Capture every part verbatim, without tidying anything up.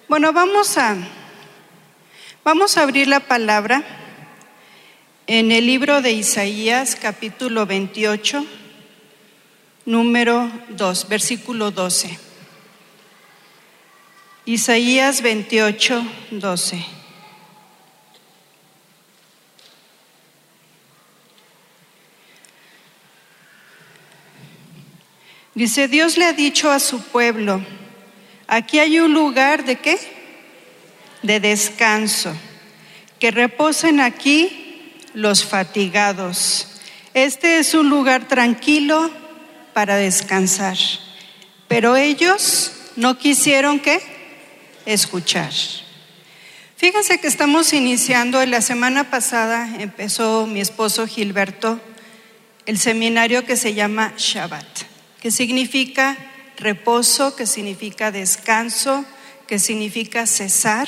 Bueno, vamos a, vamos a abrir la palabra en el libro de Isaías, capítulo veintiocho, número dos, versículo doce. Isaías veintiocho, doce. Dice, Dios le ha dicho a su pueblo, aquí hay un lugar ¿de qué? De descanso, que reposen aquí los fatigados. Este es un lugar tranquilo para descansar. Pero ellos no quisieron ¿qué? Escuchar. Fíjense que estamos iniciando, en la semana pasada empezó mi esposo Gilberto el seminario que se llama Shabbat, que significa reposo, que significa descanso, que significa cesar.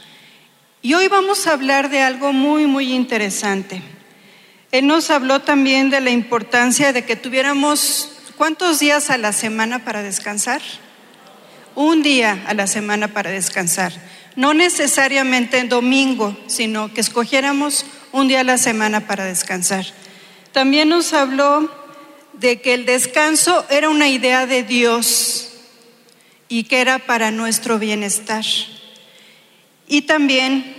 Y hoy vamos a hablar de algo muy, muy interesante. Él nos habló también de la importancia de que tuviéramos, ¿cuántos días a la semana para descansar? Un día a la semana para descansar. No necesariamente en domingo, sino que escogiéramos un día a la semana para descansar. También nos habló de que el descanso era una idea de Dios y que era para nuestro bienestar. Y también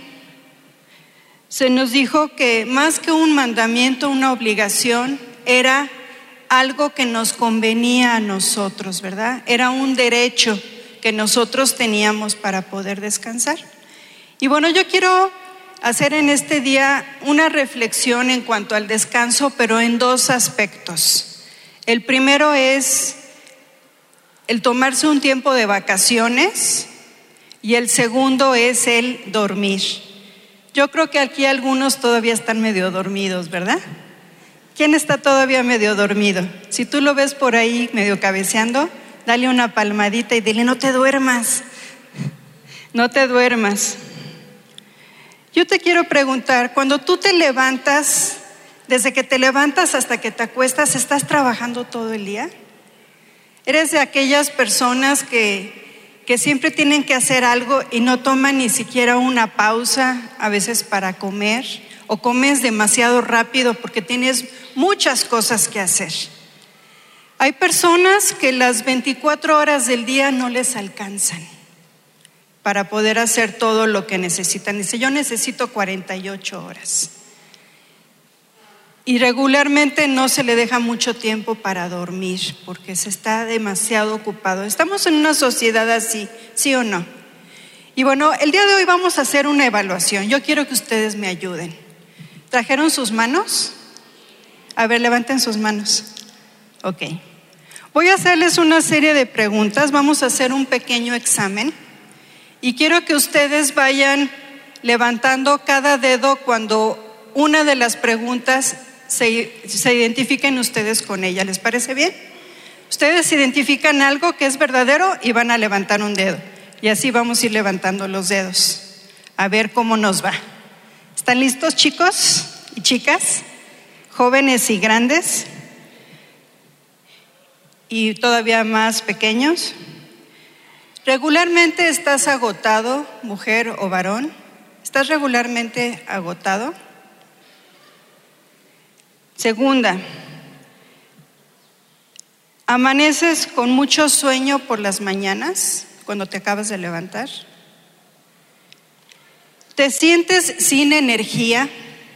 se nos dijo que más que un mandamiento, una obligación, era algo que nos convenía a nosotros, ¿verdad? Era un derecho que nosotros teníamos para poder descansar. Y bueno, yo quiero hacer en este día una reflexión en cuanto al descanso, pero en dos aspectos. El primero es el tomarse un tiempo de vacaciones y el segundo es el dormir. Yo creo que aquí algunos todavía están medio dormidos, ¿verdad? ¿Quién está todavía medio dormido? Si tú lo ves por ahí medio cabeceando, dale una palmadita y dile, no te duermas, no te duermas. Yo te quiero preguntar, cuando tú te levantas, desde que te levantas hasta que te acuestas, ¿estás trabajando todo el día? ¿Eres de aquellas personas que, que siempre tienen que hacer algo y no toman ni siquiera una pausa, a veces para comer, o comes demasiado rápido porque tienes muchas cosas que hacer? Hay personas que las veinticuatro horas del día no les alcanzan para poder hacer todo lo que necesitan. Dice, yo necesito cuarenta y ocho horas. Y regularmente no se le deja mucho tiempo para dormir porque se está demasiado ocupado. Estamos en una sociedad así, ¿sí o no? Y bueno, el día de hoy vamos a hacer una evaluación. Yo quiero que ustedes me ayuden. ¿Trajeron sus manos? A ver, levanten sus manos. Ok. Voy a hacerles una serie de preguntas. Vamos a hacer un pequeño examen. Y quiero que ustedes vayan levantando cada dedo cuando una de las preguntas Se, se identifiquen ustedes con ella. ¿Les parece bien? Ustedes identifican algo que es verdadero y van a levantar un dedo. Y así vamos a ir levantando los dedos. A ver cómo nos va. ¿Están listos, chicos y chicas? Jóvenes y grandes. Y todavía más pequeños. ¿Regularmente estás agotado, mujer o varón? ¿Estás regularmente agotado? Segunda, ¿amaneces con mucho sueño por las mañanas cuando te acabas de levantar? ¿Te sientes sin energía?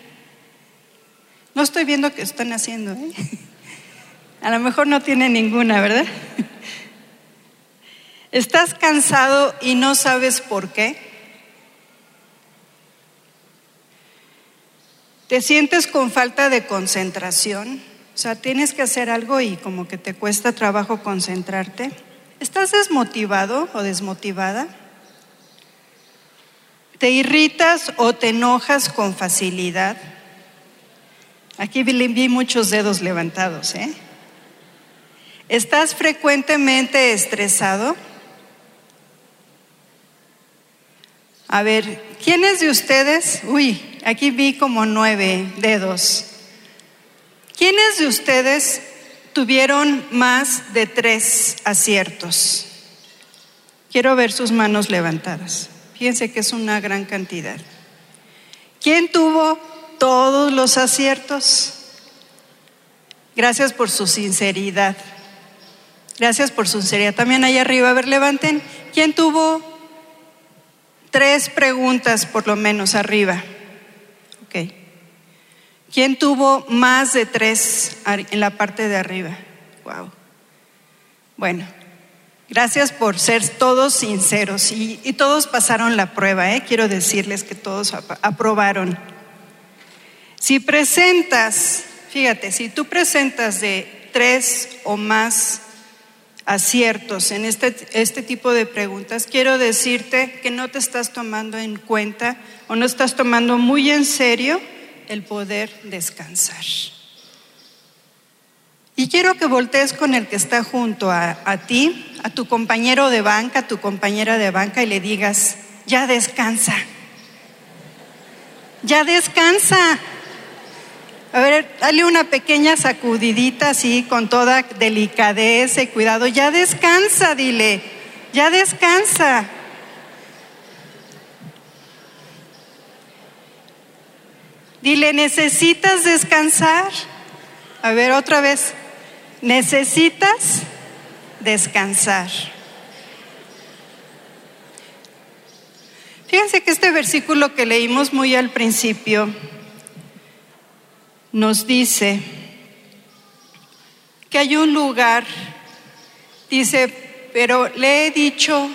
No estoy viendo qué están haciendo, ¿eh? A lo mejor no tienen ninguna, ¿verdad? ¿Estás cansado y no sabes por qué? ¿Te sientes con falta de concentración? O sea, tienes que hacer algo y como que te cuesta trabajo concentrarte. ¿Estás desmotivado o desmotivada? ¿Te irritas o te enojas con facilidad? Aquí vi, vi muchos dedos levantados, ¿eh? ¿Estás frecuentemente estresado? A ver, ¿quiénes de ustedes? Uy, aquí vi como nueve dedos. ¿Quiénes de ustedes tuvieron más de tres aciertos? Quiero ver sus manos levantadas. Fíjense que es una gran cantidad. ¿Quién tuvo todos los aciertos? Gracias por su sinceridad. Gracias por su sinceridad. También ahí arriba, a ver, levanten. ¿Quién tuvo tres preguntas por lo menos arriba? Ok. ¿Quién tuvo más de tres en la parte de arriba? Wow. Bueno, gracias por ser todos sinceros y, y todos pasaron la prueba, ¿eh? Quiero decirles que todos ap- aprobaron. Si presentas, fíjate, si tú presentas de tres o más aciertos en este, este tipo de preguntas, quiero decirte que no te estás tomando en cuenta o no estás tomando muy en serio el poder descansar. Y quiero que voltees con el que está junto a, a ti, a tu compañero de banca, a tu compañera de banca, y le digas: ya descansa, ya descansa. A ver, dale una pequeña sacudidita así con toda delicadeza y cuidado. Ya descansa, dile, ya descansa. Dile, ¿necesitas descansar? A ver, otra vez. ¿Necesitas descansar? Fíjense que este versículo que leímos muy al principio nos dice que hay un lugar, dice, pero le he dicho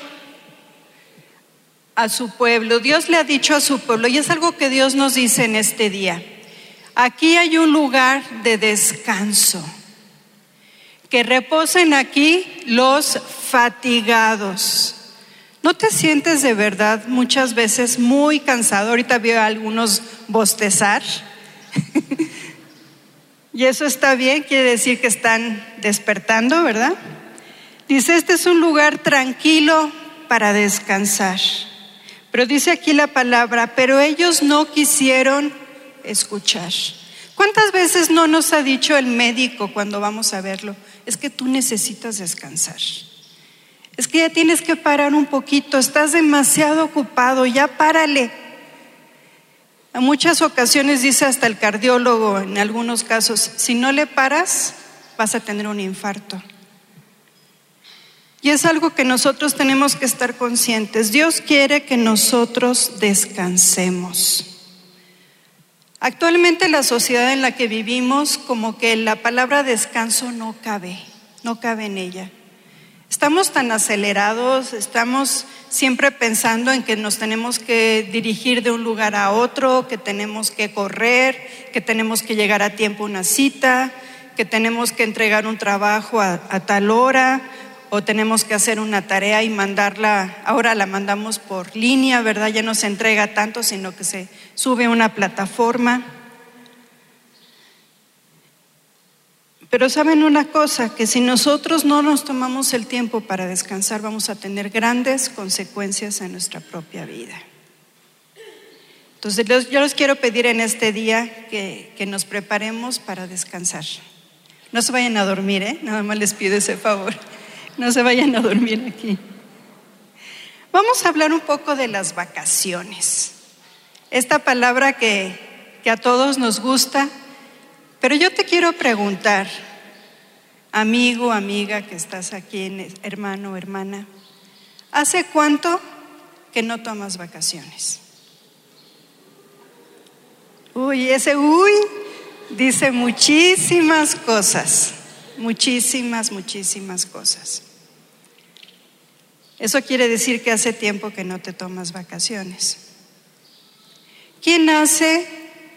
a su pueblo, Dios le ha dicho a su pueblo, y es algo que Dios nos dice en este día: aquí hay un lugar de descanso, que reposen aquí los fatigados. ¿No te sientes de verdad muchas veces muy cansado? Ahorita veo a algunos bostezar. Y eso está bien, quiere decir que están despertando, ¿verdad? Dice, este es un lugar tranquilo para descansar. Pero dice aquí la palabra, pero ellos no quisieron escuchar. ¿Cuántas veces no nos ha dicho el médico cuando vamos a verlo? Es que tú necesitas descansar. Es que ya tienes que parar un poquito, estás demasiado ocupado, ya párale. En muchas ocasiones dice hasta el cardiólogo, en algunos casos, si no le paras, vas a tener un infarto. Y es algo que nosotros tenemos que estar conscientes. Dios quiere que nosotros descansemos. Actualmente la sociedad en la que vivimos, como que la palabra descanso no cabe, no cabe en ella. Estamos tan acelerados, estamos siempre pensando en que nos tenemos que dirigir de un lugar a otro, que tenemos que correr, que tenemos que llegar a tiempo a una cita, que tenemos que entregar un trabajo a, a tal hora, o tenemos que hacer una tarea y mandarla, ahora la mandamos por línea, ¿verdad? Ya no se entrega tanto, sino que se sube a una plataforma. Pero saben una cosa, que si nosotros no nos tomamos el tiempo para descansar, vamos a tener grandes consecuencias en nuestra propia vida. Entonces yo les quiero pedir en este día que, que nos preparemos para descansar. No se vayan a dormir, ¿eh? Nada más les pido ese favor. No se vayan a dormir aquí. Vamos a hablar un poco de las vacaciones. Esta palabra que, que a todos nos gusta. Pero yo te quiero preguntar, amigo, amiga que estás aquí, hermano, hermana, ¿hace cuánto que no tomas vacaciones? Uy, ese uy dice muchísimas cosas, muchísimas, muchísimas cosas. Eso quiere decir que hace tiempo que no te tomas vacaciones. ¿Quién hace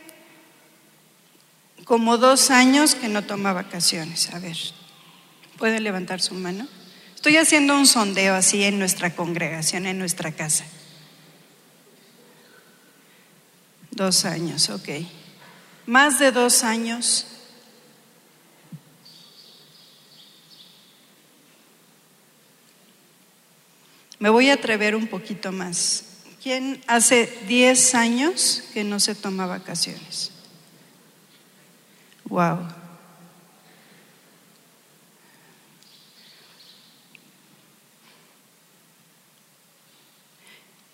como dos años que no toma vacaciones? A ver, ¿pueden levantar su mano? Estoy haciendo un sondeo así en nuestra congregación, en nuestra casa. Dos años, ok. Más de dos años. Me voy a atrever un poquito más. ¿Quién hace diez años que no se toma vacaciones? Wow.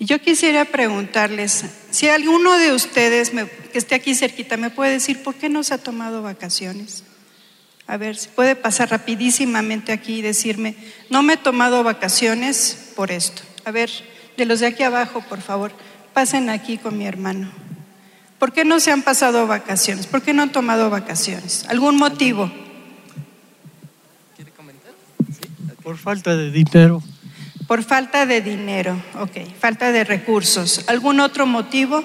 Y yo quisiera preguntarles, si alguno de ustedes me, que esté aquí cerquita me puede decir por qué no se ha tomado vacaciones. A ver, si puede pasar rapidísimamente aquí y decirme, no me he tomado vacaciones por esto. A ver, de los de aquí abajo, por favor, pasen aquí con mi hermano. ¿Por qué no se han pasado vacaciones? ¿Por qué no han tomado vacaciones? ¿Algún motivo? ¿Quiere comentar? ¿Sí? Por falta de dinero. Por falta de dinero, ok, falta de recursos. ¿Algún otro motivo?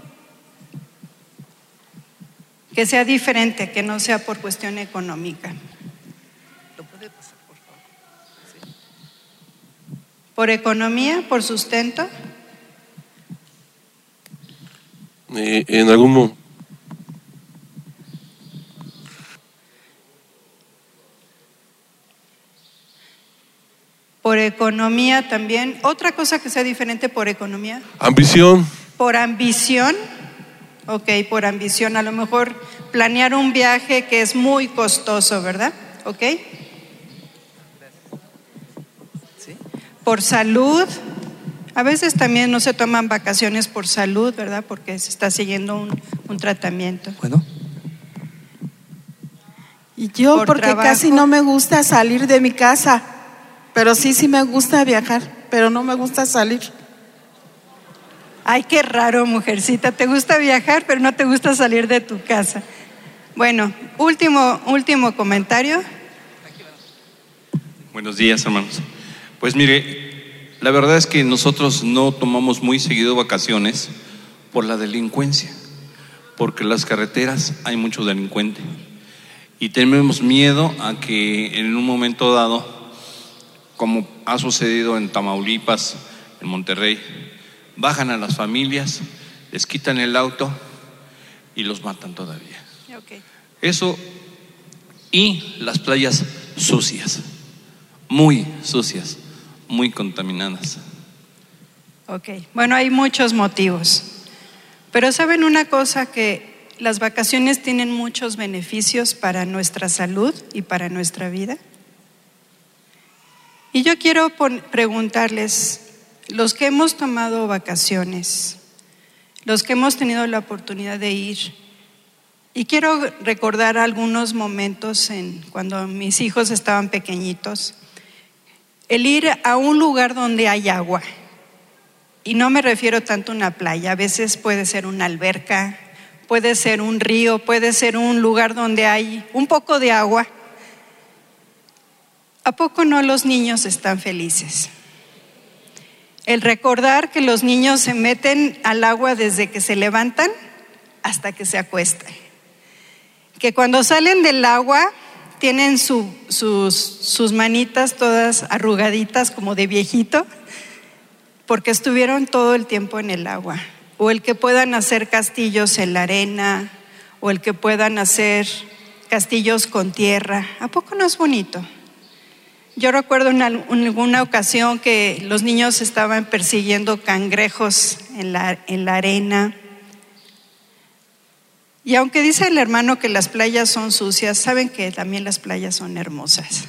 Que sea diferente, que no sea por cuestión económica. ¿Lo puede pasar, por favor? Sí. ¿Por economía? ¿Por sustento? Eh, en algún momento. Por economía también. ¿Otra cosa que sea diferente por economía? Ambición. Por ambición. Ok, por ambición. A lo mejor planear un viaje que es muy costoso, ¿verdad? Ok. ¿Sí? Por salud. A veces también no se toman vacaciones por salud, ¿verdad? Porque se está siguiendo un, un tratamiento. Bueno. Y yo Por porque trabajo. casi no me gusta salir de mi casa, pero sí, sí me gusta viajar, pero no me gusta salir. Ay, qué raro, mujercita. Te gusta viajar, pero no te gusta salir de tu casa. Bueno, último, último comentario. Buenos días, hermanos. Pues mire, la verdad es que nosotros no tomamos muy seguido vacaciones por la delincuencia, porque en las carreteras hay mucho delincuente y tenemos miedo a que en un momento dado, como ha sucedido en Tamaulipas, en Monterrey, bajan a las familias, les quitan el auto y los matan todavía. Okay. Eso, y las playas sucias, muy sucias, muy contaminadas. Ok, bueno, hay muchos motivos. Pero ¿saben una cosa? Que las vacaciones tienen muchos beneficios para nuestra salud y para nuestra vida. Y yo quiero pon- preguntarles, los que hemos tomado vacaciones, los que hemos tenido la oportunidad de ir, y quiero recordar algunos momentos en cuando mis hijos estaban pequeñitos, el ir a un lugar donde hay agua, y no me refiero tanto a una playa, a veces puede ser una alberca, puede ser un río, puede ser un lugar donde hay un poco de agua. ¿A poco no los niños están felices? El recordar que los niños se meten al agua desde que se levantan hasta que se acuestan. Que cuando salen del agua tienen su, sus, sus manitas todas arrugaditas como de viejito, porque estuvieron todo el tiempo en el agua. O el que puedan hacer castillos en la arena, o el que puedan hacer castillos con tierra. ¿A poco no es bonito? Yo recuerdo en alguna ocasión que los niños estaban persiguiendo cangrejos en la, en la arena. Y aunque dice el hermano que las playas son sucias, saben que también las playas son hermosas.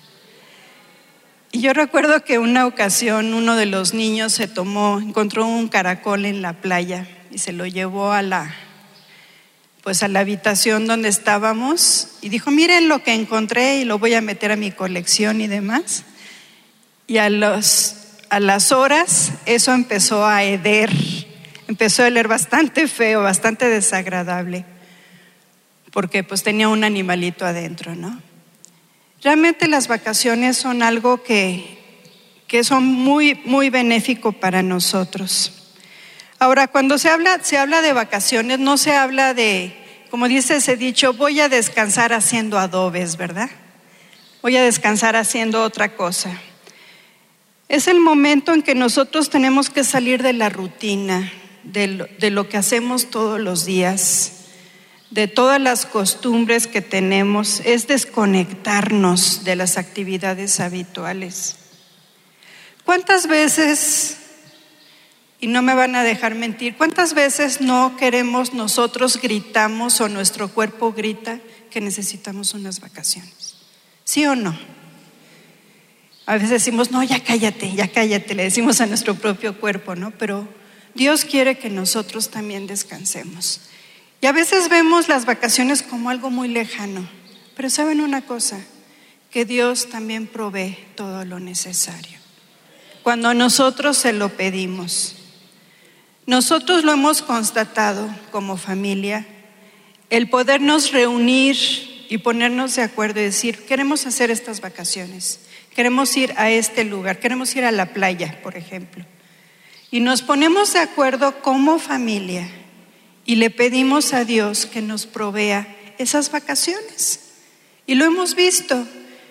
Y yo recuerdo que una ocasión uno de los niños se tomó, encontró un caracol en la playa y se lo llevó a la, pues a la habitación donde estábamos y dijo, miren lo que encontré y lo voy a meter a mi colección y demás. Y a, los, a las horas eso empezó a heder, empezó a oler bastante feo, bastante desagradable, porque pues tenía un animalito adentro, ¿no? Realmente las vacaciones son algo que, que son muy, muy benéfico para nosotros. Ahora, cuando se habla, se habla de vacaciones, no se habla de, como dice ese dicho, voy a descansar haciendo adobes, ¿verdad? Voy a descansar haciendo otra cosa. Es el momento en que nosotros tenemos que salir de la rutina, de lo, de lo que hacemos todos los días, de todas las costumbres que tenemos, es desconectarnos de las actividades habituales. ¿Cuántas veces, y no me van a dejar mentir, cuántas veces no queremos, nosotros gritamos o nuestro cuerpo grita que necesitamos unas vacaciones? ¿Sí o no? A veces decimos, no, ya cállate, ya cállate, le decimos a nuestro propio cuerpo, ¿no? Pero Dios quiere que nosotros también descansemos. Y a veces vemos las vacaciones como algo muy lejano, pero ¿saben una cosa? Que Dios también provee todo lo necesario. Cuando nosotros se lo pedimos, nosotros lo hemos constatado como familia, el podernos reunir y ponernos de acuerdo y decir, queremos hacer estas vacaciones, queremos ir a este lugar, queremos ir a la playa, por ejemplo. Y nos ponemos de acuerdo como familia y le pedimos a Dios que nos provea esas vacaciones. Y lo hemos visto.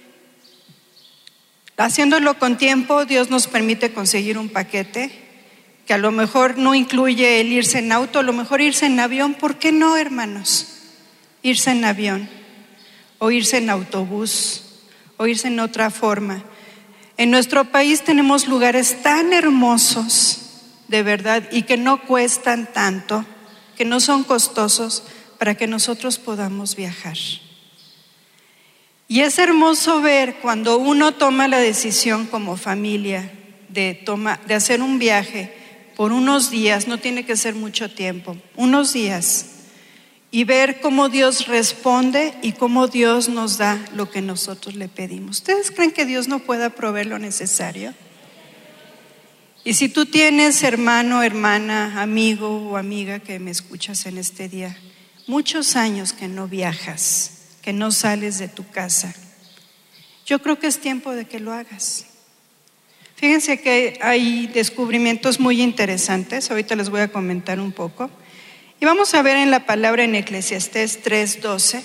Haciéndolo con tiempo, Dios nos permite conseguir un paquete que a lo mejor no incluye el irse en auto, a lo mejor irse en avión. ¿Por qué no, hermanos? Irse en avión, o irse en autobús, o irse en otra forma. En nuestro país tenemos lugares tan hermosos, de verdad, y que no cuestan tanto, que no son costosos, para que nosotros podamos viajar. Y es hermoso ver cuando uno toma la decisión como familia de, toma, de hacer un viaje por unos días, no tiene que ser mucho tiempo, unos días, y ver cómo Dios responde y cómo Dios nos da lo que nosotros le pedimos. ¿Ustedes creen que Dios no pueda proveer lo necesario? Y si tú tienes hermano, hermana, amigo o amiga que me escuchas en este día, muchos años que no viajas, que no sales de tu casa, yo creo que es tiempo de que lo hagas. Fíjense que hay descubrimientos muy interesantes, ahorita les voy a comentar un poco. Y vamos a ver en la palabra en Eclesiastés tres doce.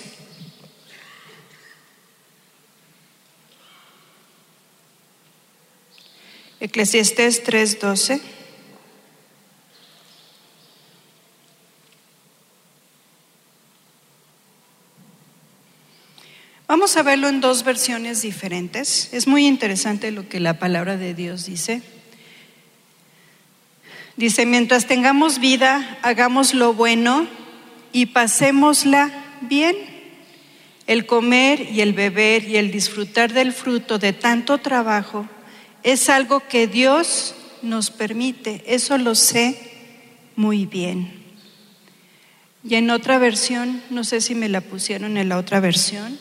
Eclesiastés tres doce. Vamos a verlo en dos versiones diferentes. Es muy interesante lo que la palabra de Dios dice. Dice, mientras tengamos vida, hagamos lo bueno y pasémosla bien. El comer y el beber y el disfrutar del fruto de tanto trabajo es algo que Dios nos permite. Eso lo sé muy bien. Y en otra versión, no sé si me la pusieron en la otra versión,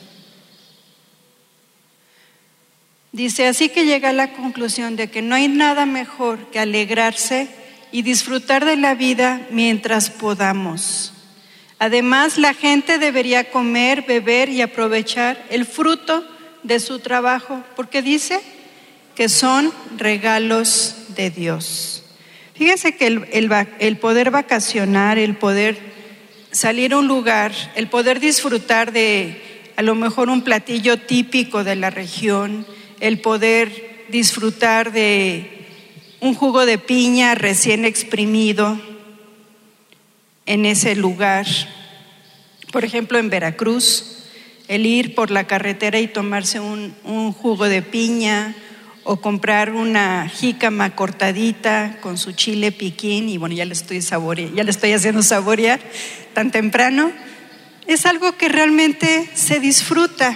dice, así que llega a la conclusión de que no hay nada mejor que alegrarse y disfrutar de la vida mientras podamos. Además, la gente debería comer, beber y aprovechar el fruto de su trabajo, porque dice que son regalos de Dios. Fíjense que el, el, el poder vacacionar, el poder salir a un lugar, el poder disfrutar de a lo mejor un platillo típico de la región, el poder disfrutar de un jugo de piña recién exprimido en ese lugar. Por ejemplo, en Veracruz, el ir por la carretera y tomarse un, un jugo de piña o comprar una jícama cortadita con su chile piquín, y bueno, ya le estoy saboreando, ya le estoy haciendo saborear tan temprano, es algo que realmente se disfruta.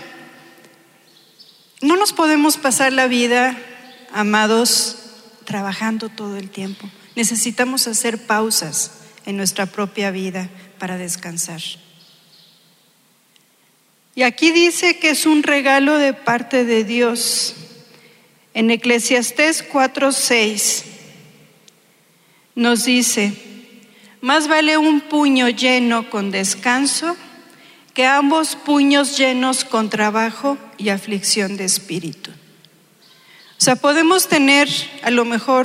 No nos podemos pasar la vida, amados, trabajando todo el tiempo. Necesitamos hacer pausas en nuestra propia vida para descansar. Y aquí dice que es un regalo de parte de Dios. En Eclesiastés cuatro seis nos dice, más vale un puño lleno con descanso que ambos puños llenos con trabajo y aflicción de espíritu. O sea, podemos tener a lo mejor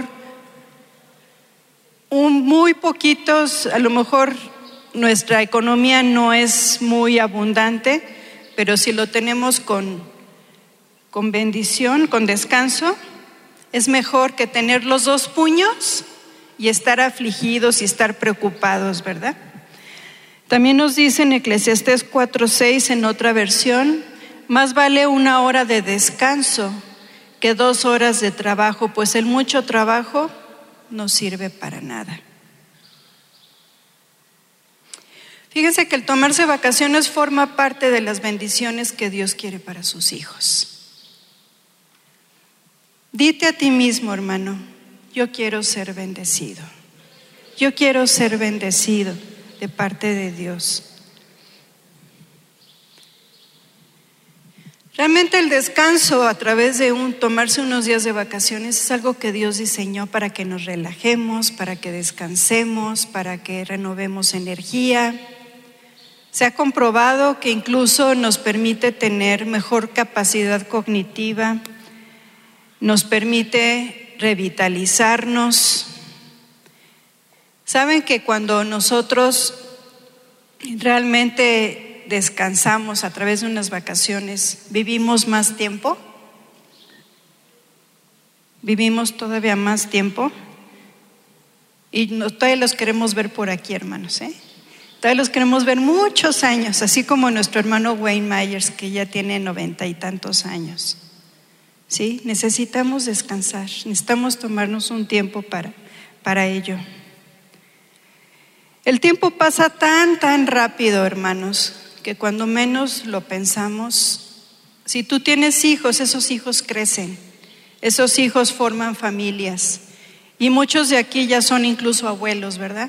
un muy poquitos, a lo mejor nuestra economía no es muy abundante, pero si lo tenemos con, con bendición, con descanso, es mejor que tener los dos puños y estar afligidos y estar preocupados, ¿verdad? También nos dice en Eclesiastés cuatro seis en otra versión, más vale una hora de descanso que dos horas de trabajo, pues el mucho trabajo no sirve para nada. Fíjense que el tomarse vacaciones forma parte de las bendiciones que Dios quiere para sus hijos. Dite a ti mismo, hermano, yo quiero ser bendecido. Yo quiero ser bendecido de parte de Dios. Realmente el descanso a través de un, tomarse unos días de vacaciones es algo que Dios diseñó para que nos relajemos, para que descansemos, para que renovemos energía. Se ha comprobado que incluso nos permite tener mejor capacidad cognitiva, nos permite revitalizarnos. ¿Saben que cuando nosotros realmente descansamos a través de unas vacaciones, vivimos más tiempo? Vivimos todavía más tiempo. Y no, todavía los queremos ver por aquí, hermanos, ¿eh? Todavía los queremos ver muchos años, así como nuestro hermano Wayne Myers, que ya tiene noventa y tantos años. ¿Sí? Necesitamos descansar, necesitamos tomarnos un tiempo para, para ello. El tiempo pasa tan, tan rápido, hermanos, que cuando menos lo pensamos, si tú tienes hijos, esos hijos crecen, esos hijos forman familias, y muchos de aquí ya son incluso abuelos, ¿verdad?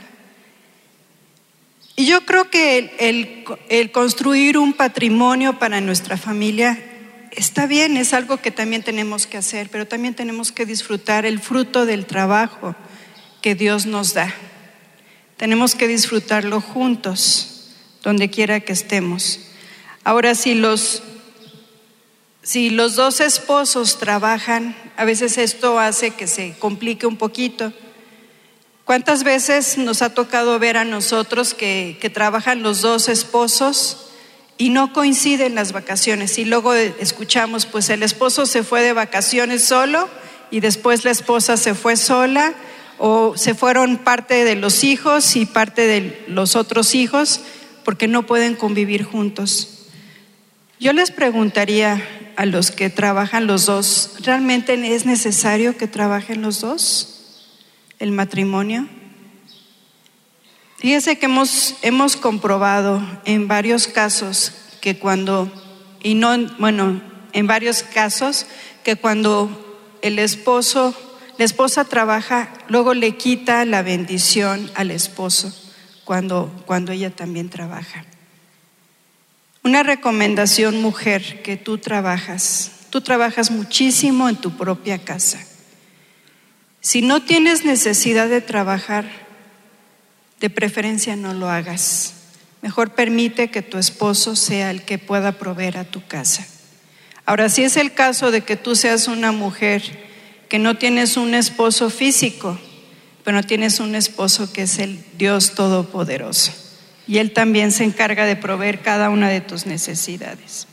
Y yo creo que el, el, el construir un patrimonio para nuestra familia está bien, es algo que también tenemos que hacer, pero también tenemos que disfrutar el fruto del trabajo que Dios nos da. Tenemos que disfrutarlo juntos, donde quiera que estemos. Ahora, si los, si los dos esposos trabajan, a veces esto hace que se complique un poquito. ¿Cuántas veces nos ha tocado ver a nosotros que, que trabajan los dos esposos y no coinciden las vacaciones? Y luego escuchamos, pues el esposo se fue de vacaciones solo y después la esposa se fue sola, o se fueron parte de los hijos y parte de los otros hijos porque no pueden convivir juntos. Yo les preguntaría a los que trabajan los dos, ¿realmente es necesario que trabajen los dos el matrimonio? Fíjense que hemos, hemos comprobado en varios casos que cuando, y no, bueno, en varios casos que cuando el esposo La esposa trabaja, luego le quita la bendición al esposo cuando, cuando ella también trabaja. Una recomendación, mujer, que tú trabajas, tú trabajas muchísimo en tu propia casa. Si no tienes necesidad de trabajar, de preferencia no lo hagas. Mejor permite que tu esposo sea el que pueda proveer a tu casa. Ahora, si es el caso de que tú seas una mujer que no tienes un esposo físico, pero tienes un esposo que es el Dios Todopoderoso, y Él también se encarga de proveer cada una de tus necesidades.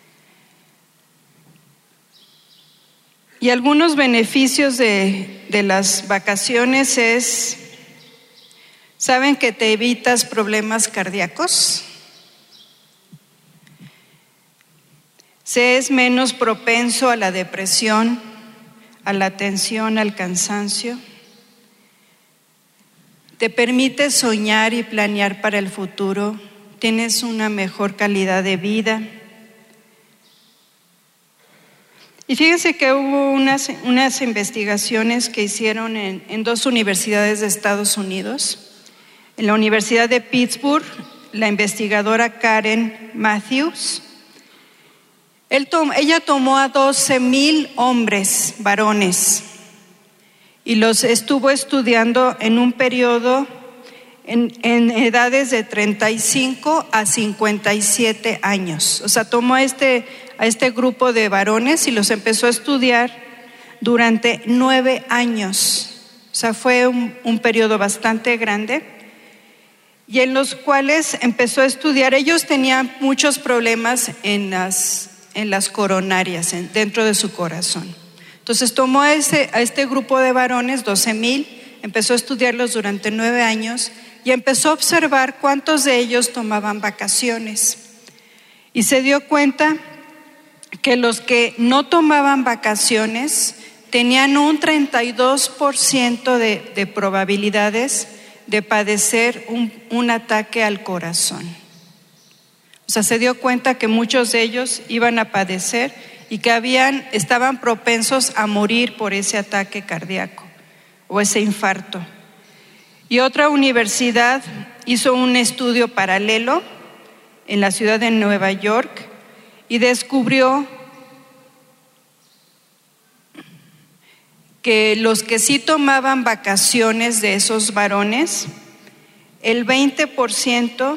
Y algunos beneficios de, de las vacaciones es, ¿saben que te evitas problemas cardíacos? Se es menos propenso a la depresión, a la tensión, al cansancio. Te permite soñar y planear para el futuro. Tienes una mejor calidad de vida. Y fíjense que hubo unas, unas investigaciones que hicieron en, en dos universidades de Estados Unidos. En la Universidad de Pittsburgh, la investigadora Karen Matthews, Él tom, ella tomó a doce mil hombres, varones, y los estuvo estudiando en un periodo en, en edades de treinta y cinco a cincuenta y siete años. O sea, tomó a este, a este grupo de varones y los empezó a estudiar durante nueve años. O sea, fue un, un periodo bastante grande, y en los cuales empezó a estudiar. Ellos tenían muchos problemas en las en las coronarias, en, dentro de su corazón. Entonces tomó a, ese, a este grupo de varones, doce mil, empezó a estudiarlos durante nueve años y empezó a observar cuántos de ellos tomaban vacaciones. Y se dio cuenta que los que no tomaban vacaciones tenían un treinta y dos por ciento de, de probabilidades de padecer un, un ataque al corazón. O sea, se dio cuenta que muchos de ellos iban a padecer y que habían, estaban propensos a morir por ese ataque cardíaco o ese infarto. Y otra universidad hizo un estudio paralelo en la ciudad de Nueva York y descubrió que los que sí tomaban vacaciones de esos varones, el veinte por ciento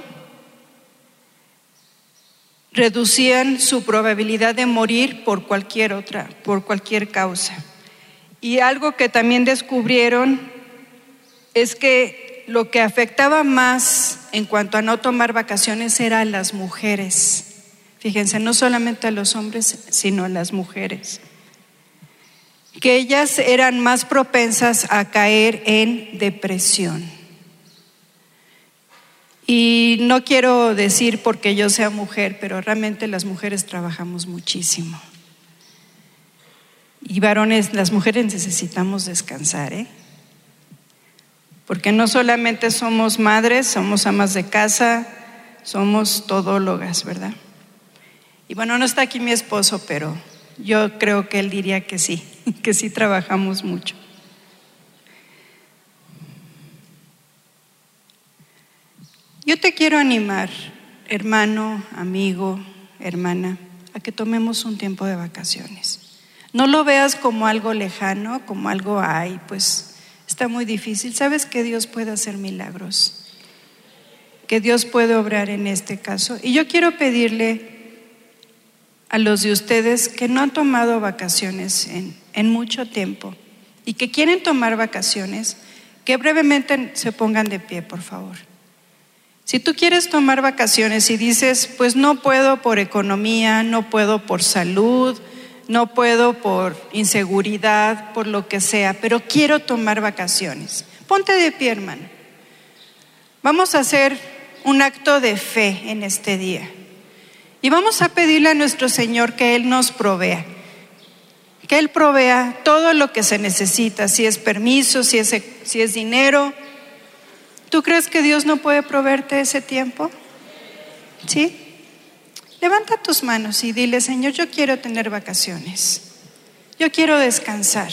reducían su probabilidad de morir por cualquier otra, por cualquier causa. Y algo que también descubrieron es que lo que afectaba más en cuanto a no tomar vacaciones era a las mujeres. Fíjense, no solamente a los hombres, sino a las mujeres, que ellas eran más propensas a caer en depresión. Y no quiero decir porque yo sea mujer, pero realmente las mujeres trabajamos muchísimo. Y varones, las mujeres necesitamos descansar, ¿eh? Porque no solamente somos madres, somos amas de casa, somos todólogas, ¿verdad? Y bueno, no está aquí mi esposo, pero yo creo que él diría que sí, que sí trabajamos mucho. Yo te quiero animar, hermano, amigo, hermana, a que tomemos un tiempo de vacaciones. No lo veas como algo lejano, como algo, ay, pues está muy difícil. ¿Sabes que Dios puede hacer milagros? Que Dios puede obrar en este caso. Y yo quiero pedirle a los de ustedes que no han tomado vacaciones en, en mucho tiempo y que quieren tomar vacaciones, que brevemente se pongan de pie, por favor. Si tú quieres tomar vacaciones y dices, pues no puedo por economía, no puedo por salud, no puedo por inseguridad, por lo que sea, pero quiero tomar vacaciones, ponte de pie, hermano. Vamos a hacer un acto de fe en este día y vamos a pedirle a nuestro Señor que Él nos provea, que Él provea todo lo que se necesita, si es permiso, si es, si es dinero. ¿Tú crees que Dios no puede proveerte ese tiempo? ¿Sí? Levanta tus manos y dile, Señor, yo quiero tener vacaciones. Yo quiero descansar.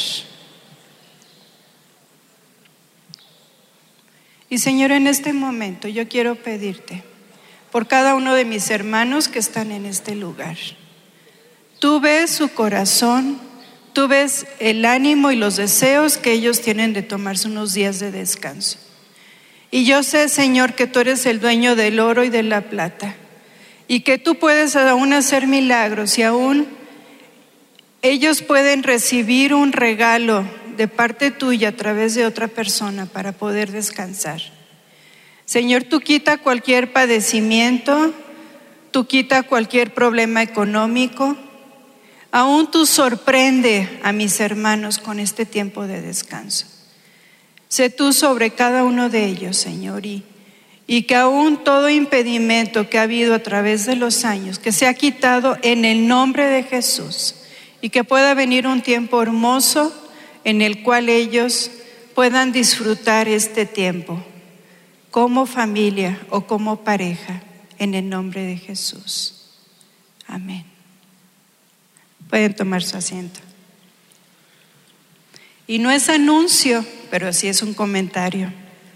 Y Señor, en este momento yo quiero pedirte por cada uno de mis hermanos que están en este lugar. Tú ves su corazón, tú ves el ánimo y los deseos que ellos tienen de tomarse unos días de descanso. Y yo sé, Señor, que tú eres el dueño del oro y de la plata y que tú puedes aún hacer milagros y aún ellos pueden recibir un regalo de parte tuya a través de otra persona para poder descansar. Señor, tú quita cualquier padecimiento, tú quita cualquier problema económico, aún tú sorprende a mis hermanos con este tiempo de descanso. Sé tú sobre cada uno de ellos, Señor, y, y que aún todo impedimento que ha habido a través de los años, que se ha quitado en el nombre de Jesús, y que pueda venir un tiempo hermoso en el cual ellos puedan disfrutar este tiempo como familia o como pareja, en el nombre de Jesús. Amén. Pueden tomar su asiento. Y no es anuncio, pero sí es un comentario.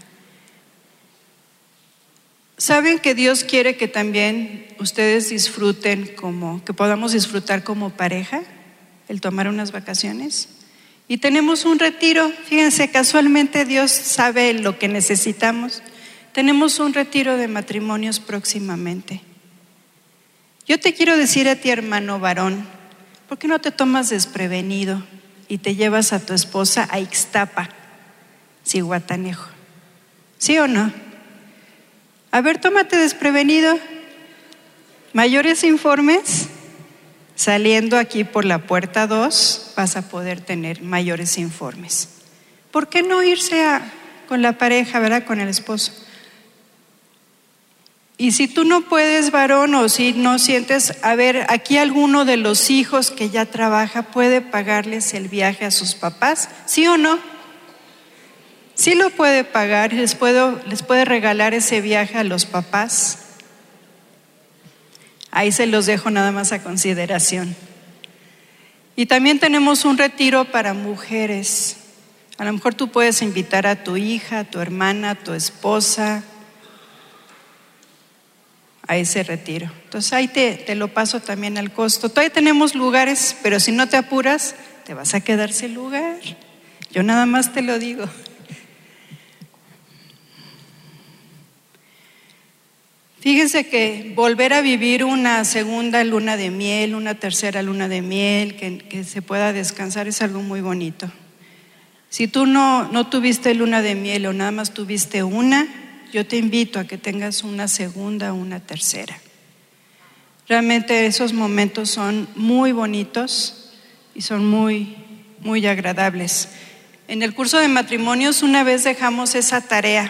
¿Saben que Dios quiere que también ustedes disfruten como, que podamos disfrutar como pareja, el tomar unas vacaciones? Y tenemos un retiro, fíjense, casualmente Dios sabe lo que necesitamos. Tenemos un retiro de matrimonios próximamente. Yo te quiero decir a ti, hermano varón, ¿por qué no te tomas desprevenido y te llevas a tu esposa a Ixtapa, Zihuatanejo? ¿Sí o no? A ver, tómate desprevenido. Mayores informes, saliendo aquí por la puerta dos, vas a poder tener mayores informes. ¿Por qué no irse a, con la pareja, verdad, con el esposo? Y si tú no puedes, varón, o si no sientes, a ver, aquí alguno de los hijos que ya trabaja puede pagarles el viaje a sus papás, ¿sí o no? Sí lo puede pagar, les, puedo, les puede regalar ese viaje a los papás. Ahí se los dejo nada más a consideración. Y también tenemos un retiro para mujeres. A lo mejor tú puedes invitar a tu hija, a tu hermana, a tu esposa a ese retiro. Entonces ahí te, te lo paso también al costo. Todavía tenemos lugares, pero si no te apuras, te vas a quedar sin lugar. Yo nada más te lo digo. Fíjense que volver a vivir una segunda luna de miel, una tercera luna de miel, que, que se pueda descansar, es algo muy bonito. Si tú no, no tuviste luna de miel o nada más tuviste una, yo te invito a que tengas una segunda o una tercera. Realmente esos momentos son muy bonitos y son muy, muy agradables. En el curso de matrimonios una vez dejamos esa tarea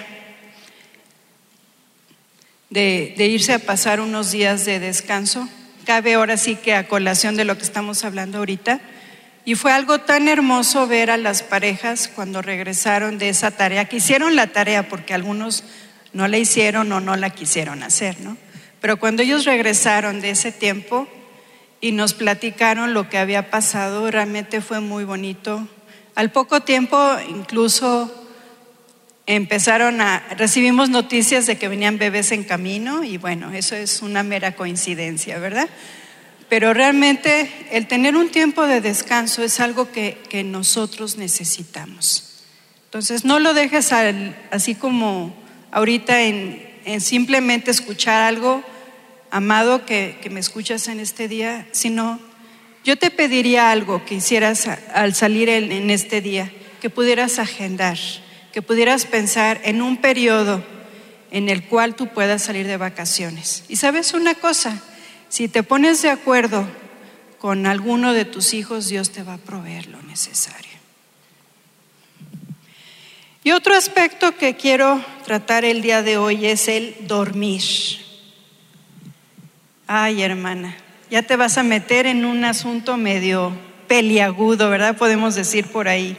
de, de irse a pasar unos días de descanso. Cabe ahora sí que a colación de lo que estamos hablando ahorita. Y fue algo tan hermoso ver a las parejas cuando regresaron de esa tarea, que hicieron la tarea porque algunos no la hicieron o no la quisieron hacer, ¿no? Pero cuando ellos regresaron de ese tiempo y nos platicaron lo que había pasado, realmente fue muy bonito. Al poco tiempo incluso empezaron a, recibimos noticias de que venían bebés en camino y bueno, eso es una mera coincidencia, ¿verdad? Pero realmente el tener un tiempo de descanso es algo que, que nosotros necesitamos. Entonces no lo dejes al, así como ahorita en, en simplemente escuchar algo, amado, que, que me escuchas en este día, sino yo te pediría algo que hicieras a, al salir en, en este día, que pudieras agendar, que pudieras pensar en un periodo en el cual tú puedas salir de vacaciones. Y sabes una cosa, si te pones de acuerdo con alguno de tus hijos, Dios te va a proveer lo necesario. Y otro aspecto que quiero tratar el día de hoy es el dormir. Ay, hermana, ya te vas a meter en un asunto medio peliagudo, ¿verdad? Podemos decir por ahí.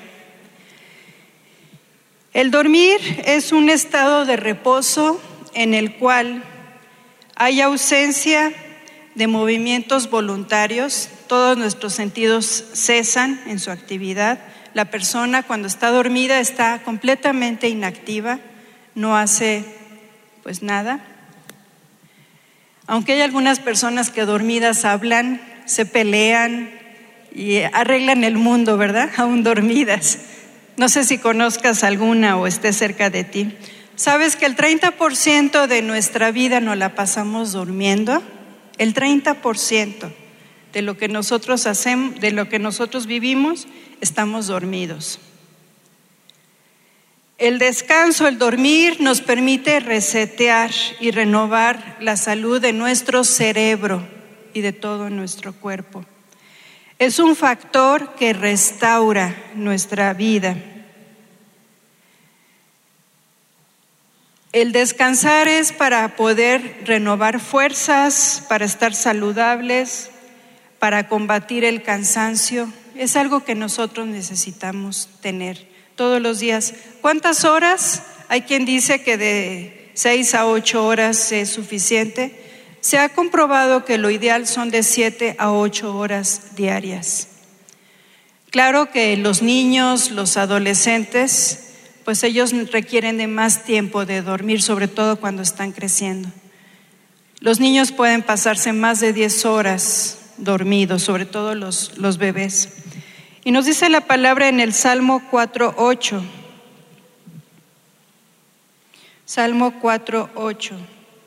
El dormir es un estado de reposo en el cual hay ausencia de movimientos voluntarios, todos nuestros sentidos cesan en su actividad. La persona cuando está dormida está completamente inactiva, no hace pues nada. Aunque hay algunas personas que dormidas hablan, se pelean y arreglan el mundo, ¿verdad? Aún dormidas. No sé si conozcas alguna o esté cerca de ti. ¿Sabes que el treinta por ciento de nuestra vida nos la pasamos durmiendo? El treinta por ciento de lo que nosotros hacemos, de lo que nosotros vivimos, estamos dormidos. El descanso, el dormir, nos permite resetear y renovar la salud de nuestro cerebro y de todo nuestro cuerpo. Es un factor que restaura nuestra vida. El descansar es para poder renovar fuerzas, para estar saludables, para combatir el cansancio. Es algo que nosotros necesitamos tener todos los días. ¿Cuántas horas? Hay quien dice que de seis a ocho horas es suficiente. Se ha comprobado que lo ideal son de siete a ocho horas diarias. Claro que los niños, los adolescentes, pues ellos requieren de más tiempo de dormir, sobre todo cuando están creciendo. Los niños pueden pasarse más de diez horas dormidos, sobre todo los, los bebés. Y nos dice la palabra en el Salmo cuatro ocho. Salmo cuatro ocho.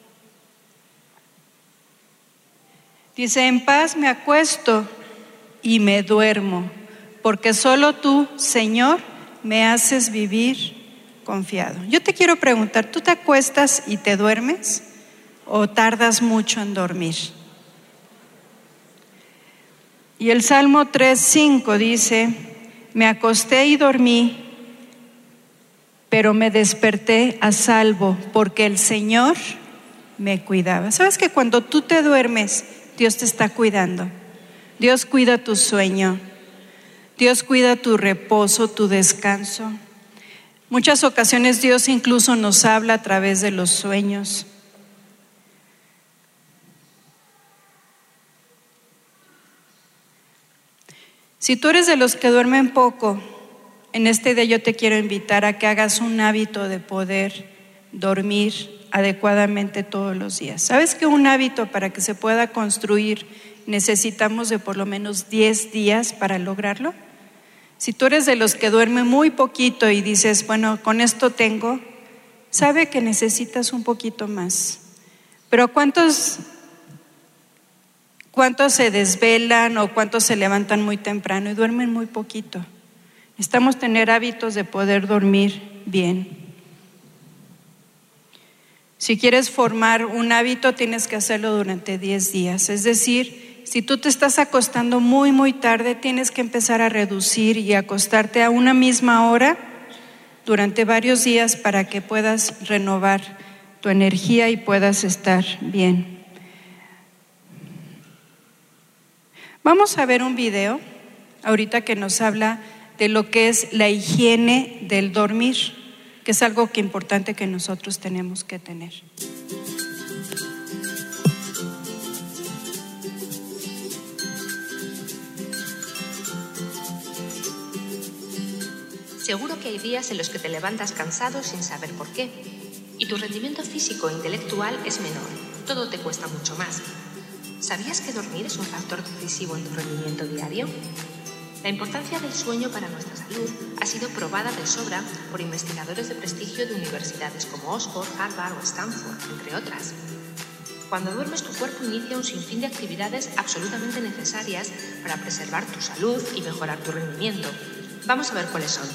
Dice: en paz me acuesto y me duermo, porque solo tú, Señor, me haces vivir confiado. Yo te quiero preguntar, ¿tú te acuestas y te duermes o tardas mucho en dormir? Y el Salmo tres cinco dice: me acosté y dormí, pero me desperté a salvo, porque el Señor me cuidaba. ¿Sabes que cuando tú te duermes, Dios te está cuidando? Dios cuida tu sueño, Dios cuida tu reposo, tu descanso. Muchas ocasiones Dios incluso nos habla a través de los sueños. Si tú eres de los que duermen poco, en este día yo te quiero invitar a que hagas un hábito de poder dormir adecuadamente todos los días. ¿Sabes que un hábito para que se pueda construir necesitamos de por lo menos diez días para lograrlo? Si tú eres de los que duermen muy poquito y dices, bueno, con esto tengo, sabe que necesitas un poquito más. Pero ¿cuántos, cuántos se desvelan o cuántos se levantan muy temprano y duermen muy poquito? Necesitamos tener hábitos de poder dormir bien. Si quieres formar un hábito, tienes que hacerlo durante diez días. Es decir, si tú te estás acostando muy, muy tarde, tienes que empezar a reducir y acostarte a una misma hora durante varios días para que puedas renovar tu energía y puedas estar bien. Vamos a ver un video ahorita que nos habla de lo que es la higiene del dormir, que es algo que importante que nosotros tenemos que tener. Seguro que hay días en los que te levantas cansado sin saber por qué, y tu rendimiento físico e intelectual es menor, todo te cuesta mucho más. ¿Sabías que dormir es un factor decisivo en tu rendimiento diario? La importancia del sueño para nuestra salud ha sido probada de sobra por investigadores de prestigio de universidades como Oxford, Harvard o Stanford, entre otras. Cuando duermes, tu cuerpo inicia un sinfín de actividades absolutamente necesarias para preservar tu salud y mejorar tu rendimiento. Vamos a ver cuáles son.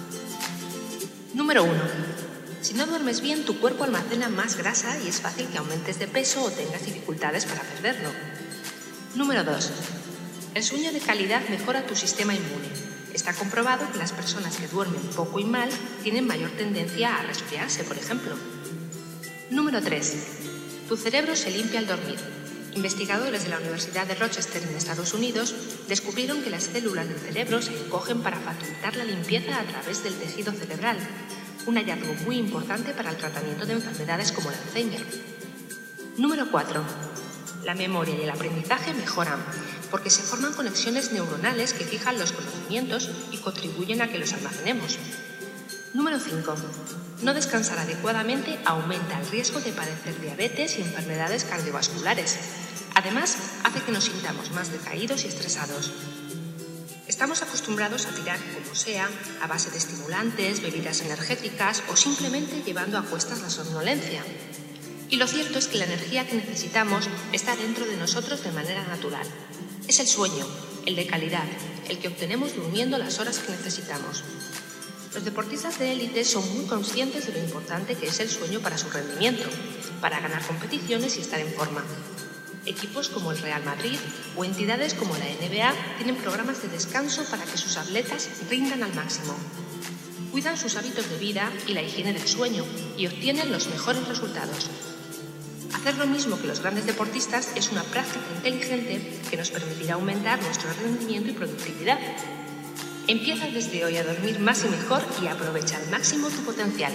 Número uno. Si no duermes bien, tu cuerpo almacena más grasa y es fácil que aumentes de peso o tengas dificultades para perderlo. Número dos. El sueño de calidad mejora tu sistema inmune. Está comprobado que las personas que duermen poco y mal tienen mayor tendencia a resfriarse, por ejemplo. Número tres. Tu cerebro se limpia al dormir. Investigadores de la Universidad de Rochester en Estados Unidos descubrieron que las células del cerebro se encogen para facilitar la limpieza a través del tejido cerebral, un hallazgo muy importante para el tratamiento de enfermedades como el Alzheimer. Número cuatro. La memoria y el aprendizaje mejoran, porque se forman conexiones neuronales que fijan los conocimientos y contribuyen a que los almacenemos. Número cinco. No descansar adecuadamente aumenta el riesgo de padecer diabetes y enfermedades cardiovasculares. Además, hace que nos sintamos más decaídos y estresados. Estamos acostumbrados a tirar como sea, a base de estimulantes, bebidas energéticas o simplemente llevando a cuestas la somnolencia. Y lo cierto es que la energía que necesitamos está dentro de nosotros de manera natural. Es el sueño, el de calidad, el que obtenemos durmiendo las horas que necesitamos. Los deportistas de élite son muy conscientes de lo importante que es el sueño para su rendimiento, para ganar competiciones y estar en forma. Equipos como el Real Madrid o entidades como la N B A tienen programas de descanso para que sus atletas rindan al máximo. Cuidan sus hábitos de vida y la higiene del sueño y obtienen los mejores resultados. Hacer lo mismo que los grandes deportistas es una práctica inteligente que nos permitirá aumentar nuestro rendimiento y productividad. Empieza desde hoy a dormir más y mejor y aprovecha al máximo tu potencial.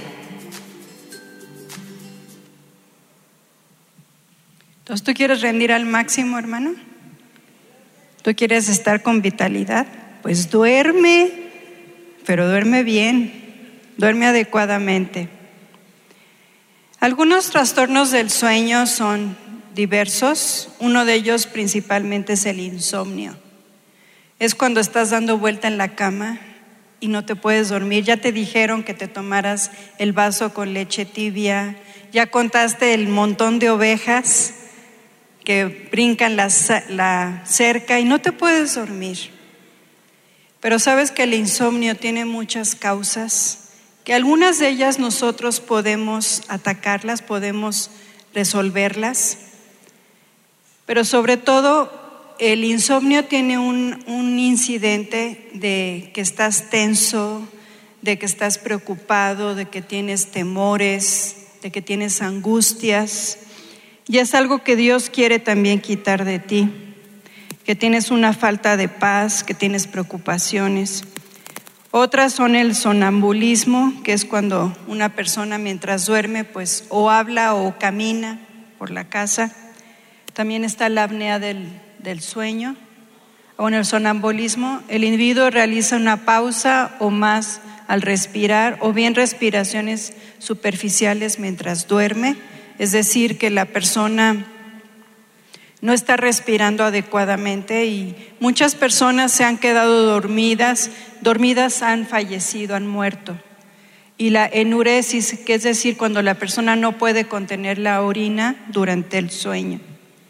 Entonces, ¿tú quieres rendir al máximo, hermano? ¿Tú quieres estar con vitalidad? Pues duerme, pero duerme bien, duerme adecuadamente. Algunos trastornos del sueño son diversos. Uno de ellos principalmente es el insomnio. Es cuando estás dando vuelta en la cama y no te puedes dormir. Ya te dijeron que te tomaras el vaso con leche tibia. Ya contaste el montón de ovejas que brincan la, la cerca y no te puedes dormir. Pero sabes que el insomnio tiene muchas causas, que algunas de ellas nosotros podemos atacarlas, podemos resolverlas, pero sobre todo el insomnio tiene un, un incidente de que estás tenso, de que estás preocupado, de que tienes temores, de que tienes angustias, y es algo que Dios quiere también quitar de ti, que tienes una falta de paz, que tienes preocupaciones. Otras son el sonambulismo, que es cuando una persona mientras duerme pues o habla o camina por la casa. También está la apnea del, del sueño. o en el sonambulismo, el individuo realiza una pausa o más al respirar, o bien respiraciones superficiales mientras duerme, es decir, que la persona no está respirando adecuadamente y muchas personas se han quedado dormidas, dormidas han fallecido, han muerto. Y la enuresis, que es decir, cuando la persona no puede contener la orina durante el sueño.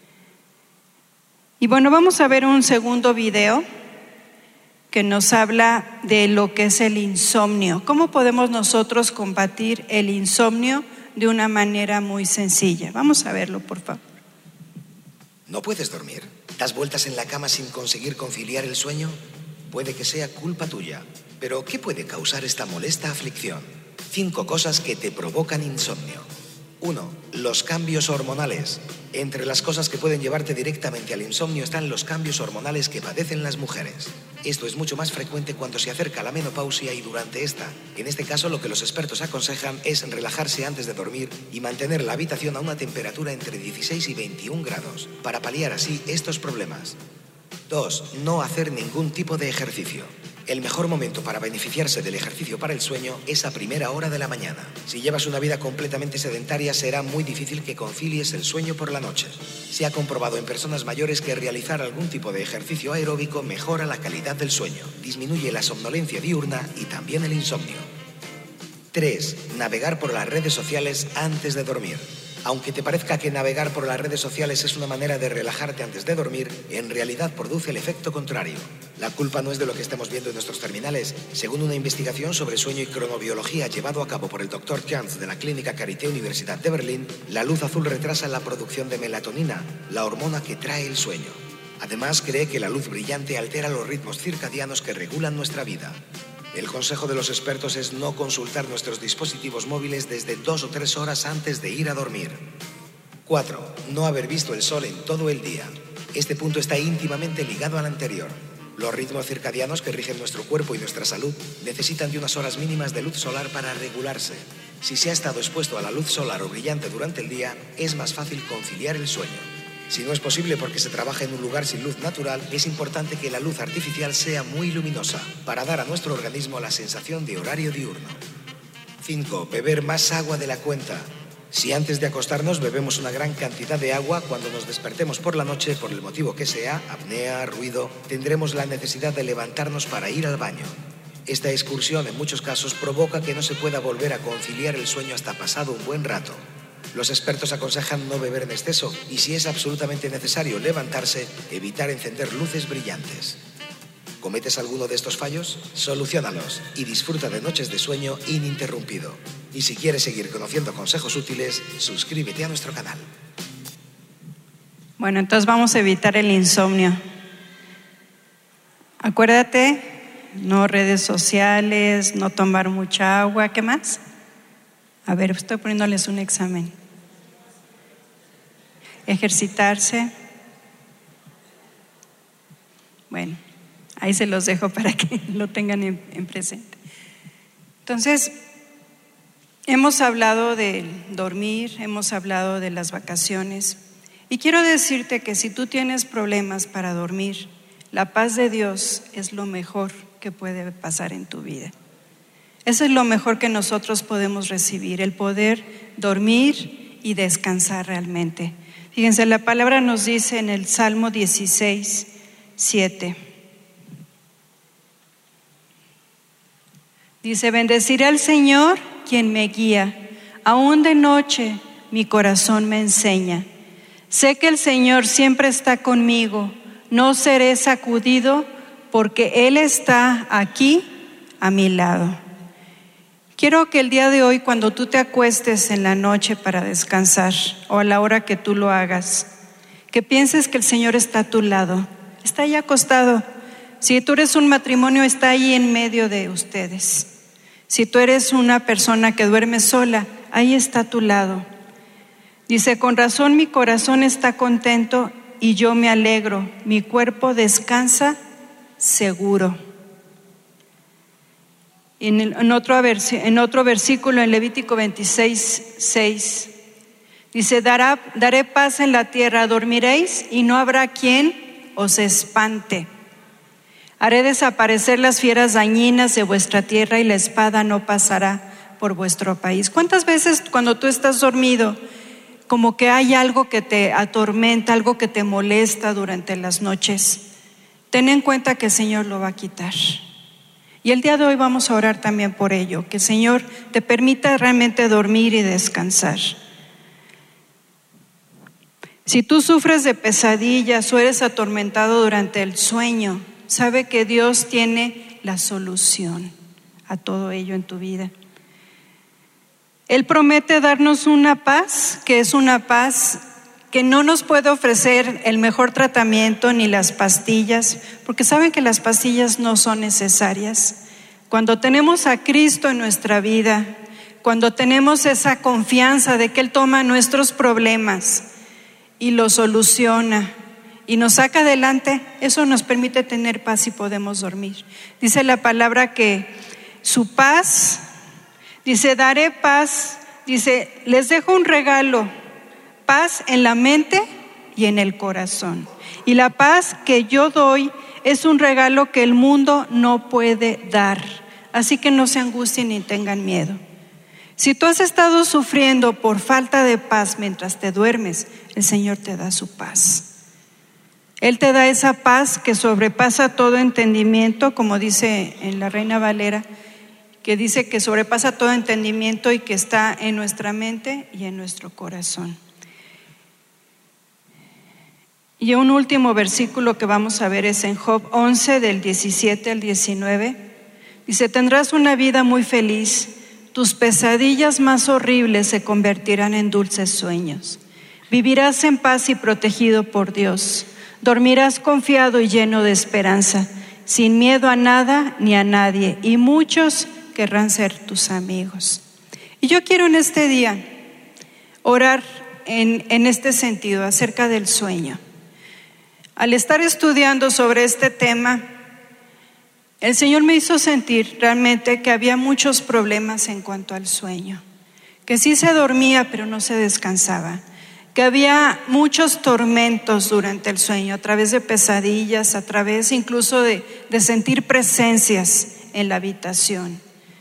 Y bueno, vamos a ver un segundo video que nos habla de lo que es el insomnio. ¿Cómo podemos nosotros combatir el insomnio de una manera muy sencilla? Vamos a verlo, por favor. ¿No puedes dormir? ¿Das vueltas en la cama sin conseguir conciliar el sueño? Puede que sea culpa tuya. Pero, ¿qué puede causar esta molesta aflicción? Cinco cosas que te provocan insomnio. Uno. Los cambios hormonales. Entre las cosas que pueden llevarte directamente al insomnio están los cambios hormonales que padecen las mujeres. Esto es mucho más frecuente cuando se acerca la menopausia y durante esta. En este caso, lo que los expertos aconsejan es relajarse antes de dormir y mantener la habitación a una temperatura entre dieciséis y veintiún grados, para paliar así estos problemas. Dos. No hacer ningún tipo de ejercicio. El mejor momento para beneficiarse del ejercicio para el sueño es a primera hora de la mañana. Si llevas una vida completamente sedentaria, será muy difícil que concilies el sueño por la noche. Se ha comprobado en personas mayores que realizar algún tipo de ejercicio aeróbico mejora la calidad del sueño, disminuye la somnolencia diurna y también el insomnio. tres. Navegar por las redes sociales antes de dormir. Aunque te parezca que navegar por las redes sociales es una manera de relajarte antes de dormir, en realidad produce el efecto contrario. La culpa no es de lo que estamos viendo en nuestros terminales. Según una investigación sobre sueño y cronobiología llevado a cabo por el doctor Jans de la Clínica Charité Universidad de Berlín, la luz azul retrasa la producción de melatonina, la hormona que trae el sueño. Además, cree que la luz brillante altera los ritmos circadianos que regulan nuestra vida. El consejo de los expertos es no consultar nuestros dispositivos móviles desde dos o tres horas antes de ir a dormir. cuatro. No haber visto el sol en todo el día. Este punto está íntimamente ligado al anterior. Los ritmos circadianos que rigen nuestro cuerpo y nuestra salud necesitan de unas horas mínimas de luz solar para regularse. Si se ha estado expuesto a la luz solar o brillante durante el día, es más fácil conciliar el sueño. Si no es posible porque se trabaja en un lugar sin luz natural, es importante que la luz artificial sea muy luminosa para dar a nuestro organismo la sensación de horario diurno. cinco. Beber más agua de la cuenta. Si antes de acostarnos bebemos una gran cantidad de agua, cuando nos despertemos por la noche, por el motivo que sea, apnea, ruido, tendremos la necesidad de levantarnos para ir al baño. Esta excursión en muchos casos provoca que no se pueda volver a conciliar el sueño hasta pasado un buen rato. Los expertos aconsejan no beber en exceso y, si es absolutamente necesario levantarse, evitar encender luces brillantes. ¿Cometes alguno de estos fallos? Soluciónalos y disfruta de noches de sueño ininterrumpido. Y si quieres seguir conociendo consejos útiles, suscríbete a nuestro canal. Bueno, entonces vamos a evitar el insomnio. Acuérdate, no redes sociales, no tomar mucha agua. ¿Qué más? A ver, estoy poniéndoles un examen. Ejercitarse. Bueno, ahí se los dejo para que lo tengan en, en presente. Entonces, hemos hablado del dormir, hemos hablado de las vacaciones. Y quiero decirte que si tú tienes problemas para dormir, la paz de Dios es lo mejor que puede pasar en tu vida. Eso es lo mejor que nosotros podemos recibir, el poder dormir y descansar realmente. Fíjense, la palabra nos dice en el Salmo dieciséis, siete. Dice: bendeciré al Señor quien me guía, aún de noche mi corazón me enseña. Sé que el Señor siempre está conmigo, no seré sacudido porque Él está aquí a mi lado. Quiero que el día de hoy, cuando tú te acuestes en la noche para descansar, o a la hora que tú lo hagas, que pienses que el Señor está a tu lado, está ahí acostado. Si tú eres un matrimonio, está ahí en medio de ustedes. Si tú eres una persona que duerme sola, ahí está a tu lado. Dice: con razón mi corazón está contento y yo me alegro, mi cuerpo descansa seguro. En, el, en, otro, en otro versículo, en Levítico veintiséis, seis, dice: Dará, daré paz en la tierra, dormiréis y no habrá quien os espante. Haré desaparecer las fieras dañinas de vuestra tierra y la espada no pasará por vuestro país. ¿Cuántas veces cuando tú estás dormido, como que hay algo que te atormenta, algo que te molesta durante las noches? Ten en cuenta que el Señor lo va a quitar. Y el día de hoy vamos a orar también por ello, que el Señor te permita realmente dormir y descansar. Si tú sufres de pesadillas o eres atormentado durante el sueño, sabe que Dios tiene la solución a todo ello en tu vida. Él promete darnos una paz, que es una paz que no nos puede ofrecer el mejor tratamiento ni las pastillas, porque saben que las pastillas no son necesarias. Cuando tenemos a Cristo en nuestra vida, cuando tenemos esa confianza de que Él toma nuestros problemas y los soluciona y nos saca adelante, eso nos permite tener paz y podemos dormir. Dice la palabra que su paz, dice, daré paz, dice, les dejo un regalo, paz en la mente y en el corazón. Y la paz que yo doy es un regalo que el mundo no puede dar. Así que no se angustien ni tengan miedo. Si tú has estado sufriendo por falta de paz mientras te duermes, el Señor te da su paz. Él te da esa paz que sobrepasa todo entendimiento, como dice en la Reina Valera, que dice que sobrepasa todo entendimiento y que está en nuestra mente y en nuestro corazón. Y un último versículo que vamos a ver es en Job once, del diecisiete al diecinueve. Dice, tendrás una vida muy feliz, tus pesadillas más horribles se convertirán en dulces sueños. Vivirás en paz y protegido por Dios. Dormirás confiado y lleno de esperanza, sin miedo a nada ni a nadie, y muchos querrán ser tus amigos. Y yo quiero en este día orar en, en este sentido, acerca del sueño. Al estar estudiando sobre este tema, el Señor me hizo sentir realmente que había muchos problemas en cuanto al sueño, que sí se dormía pero no se descansaba, que había muchos tormentos durante el sueño, a través de pesadillas, a través incluso de, de sentir presencias en la habitación,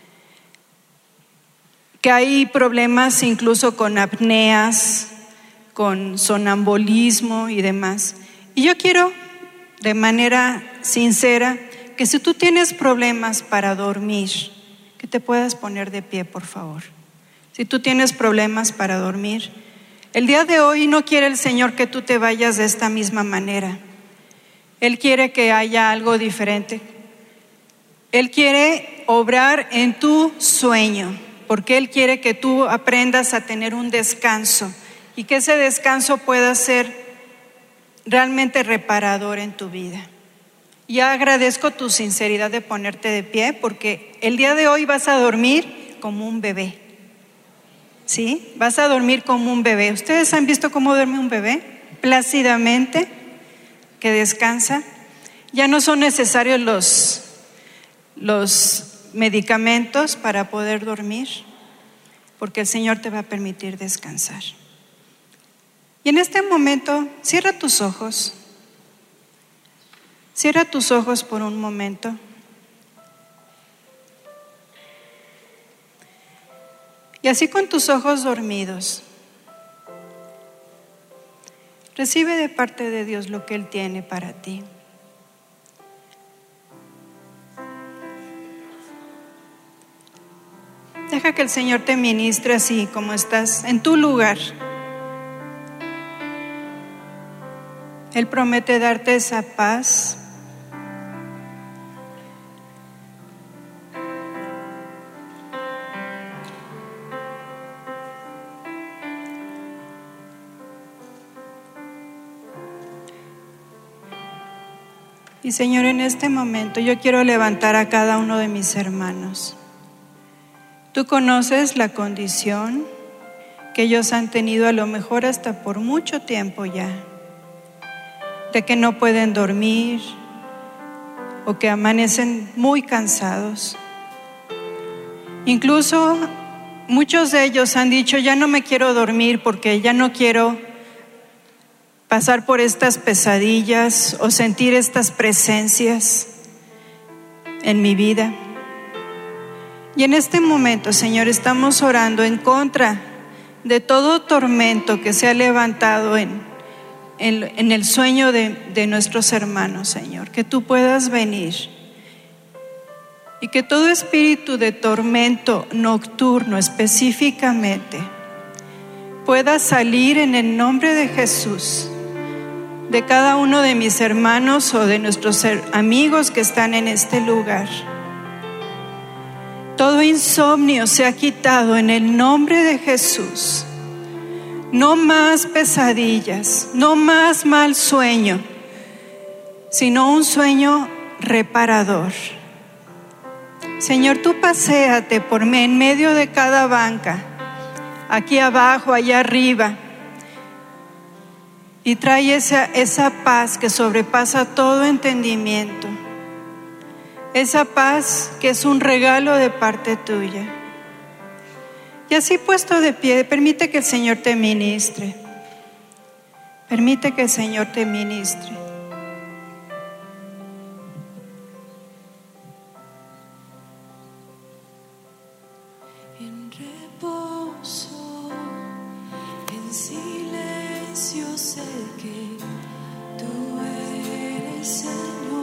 que hay problemas incluso con apneas, con sonambulismo y demás. Y yo quiero de manera sincera que si tú tienes problemas para dormir, que te puedas poner de pie, por favor. Si tú tienes problemas para dormir, el día de hoy no quiere el Señor que tú te vayas de esta misma manera. Él quiere que haya algo diferente. Él quiere obrar en tu sueño, porque Él quiere que tú aprendas a tener un descanso y que ese descanso pueda ser realmente reparador en tu vida. Y agradezco tu sinceridad de ponerte de pie, porque el día de hoy vas a dormir como un bebé. ¿Sí? Vas a dormir como un bebé. ¿Ustedes han visto cómo duerme un bebé? Plácidamente, que descansa. Ya no son necesarios los, los medicamentos para poder dormir, porque el Señor te va a permitir descansar. Y en este momento, cierra tus ojos. Cierra tus ojos por un momento. Y así con tus ojos dormidos, recibe de parte de Dios lo que Él tiene para ti. Deja que el Señor te ministre así como estás en tu lugar. Él promete darte esa paz. Y Señor, en este momento yo quiero levantar a cada uno de mis hermanos. Tú conoces la condición que ellos han tenido, a lo mejor hasta por mucho tiempo ya, de que no pueden dormir o que amanecen muy cansados. Incluso muchos de ellos han dicho, ya no me quiero dormir porque ya no quiero pasar por estas pesadillas o sentir estas presencias. en mi vida. Y en este momento, Señor, estamos orando en contra de todo tormento que se ha levantado en, en, en el sueño de, de nuestros hermanos, Señor. Que tú puedas venir y que todo espíritu de tormento nocturno específicamente pueda salir en el nombre de Jesús de cada uno de mis hermanos o de nuestros amigos que están en este lugar. Todo insomnio se ha quitado en el nombre de Jesús. No más pesadillas, no más mal sueño, sino un sueño reparador. Señor, tú paséate por mí en medio de cada banca, aquí abajo, allá arriba, y trae esa, esa paz que sobrepasa todo entendimiento. Esa paz que es un regalo de parte tuya. Y así puesto de pie, permite que el Señor te ministre. Permite que el Señor te ministre. En reposo, en silencio sé que tú eres Señor.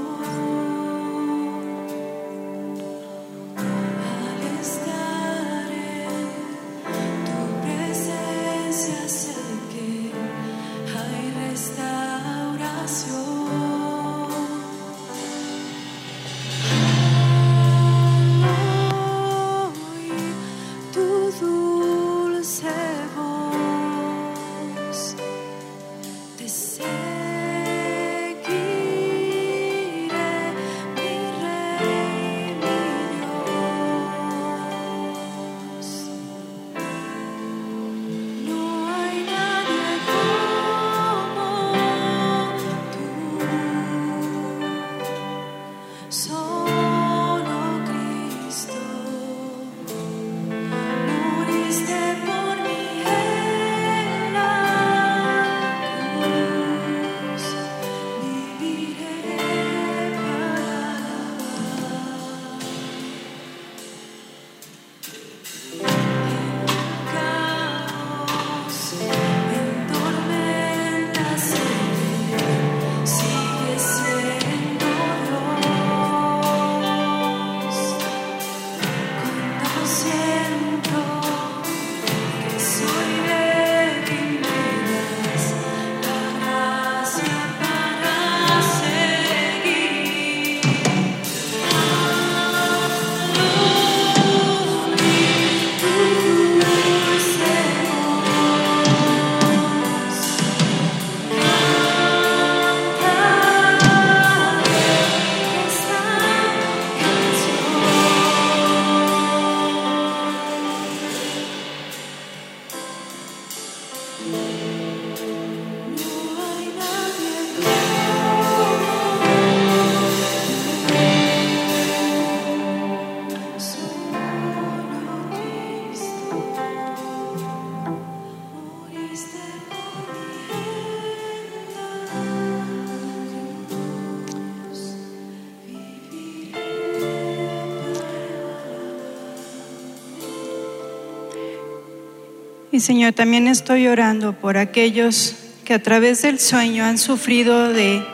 Y Señor, también estoy orando por aquellos que a través del sueño han sufrido de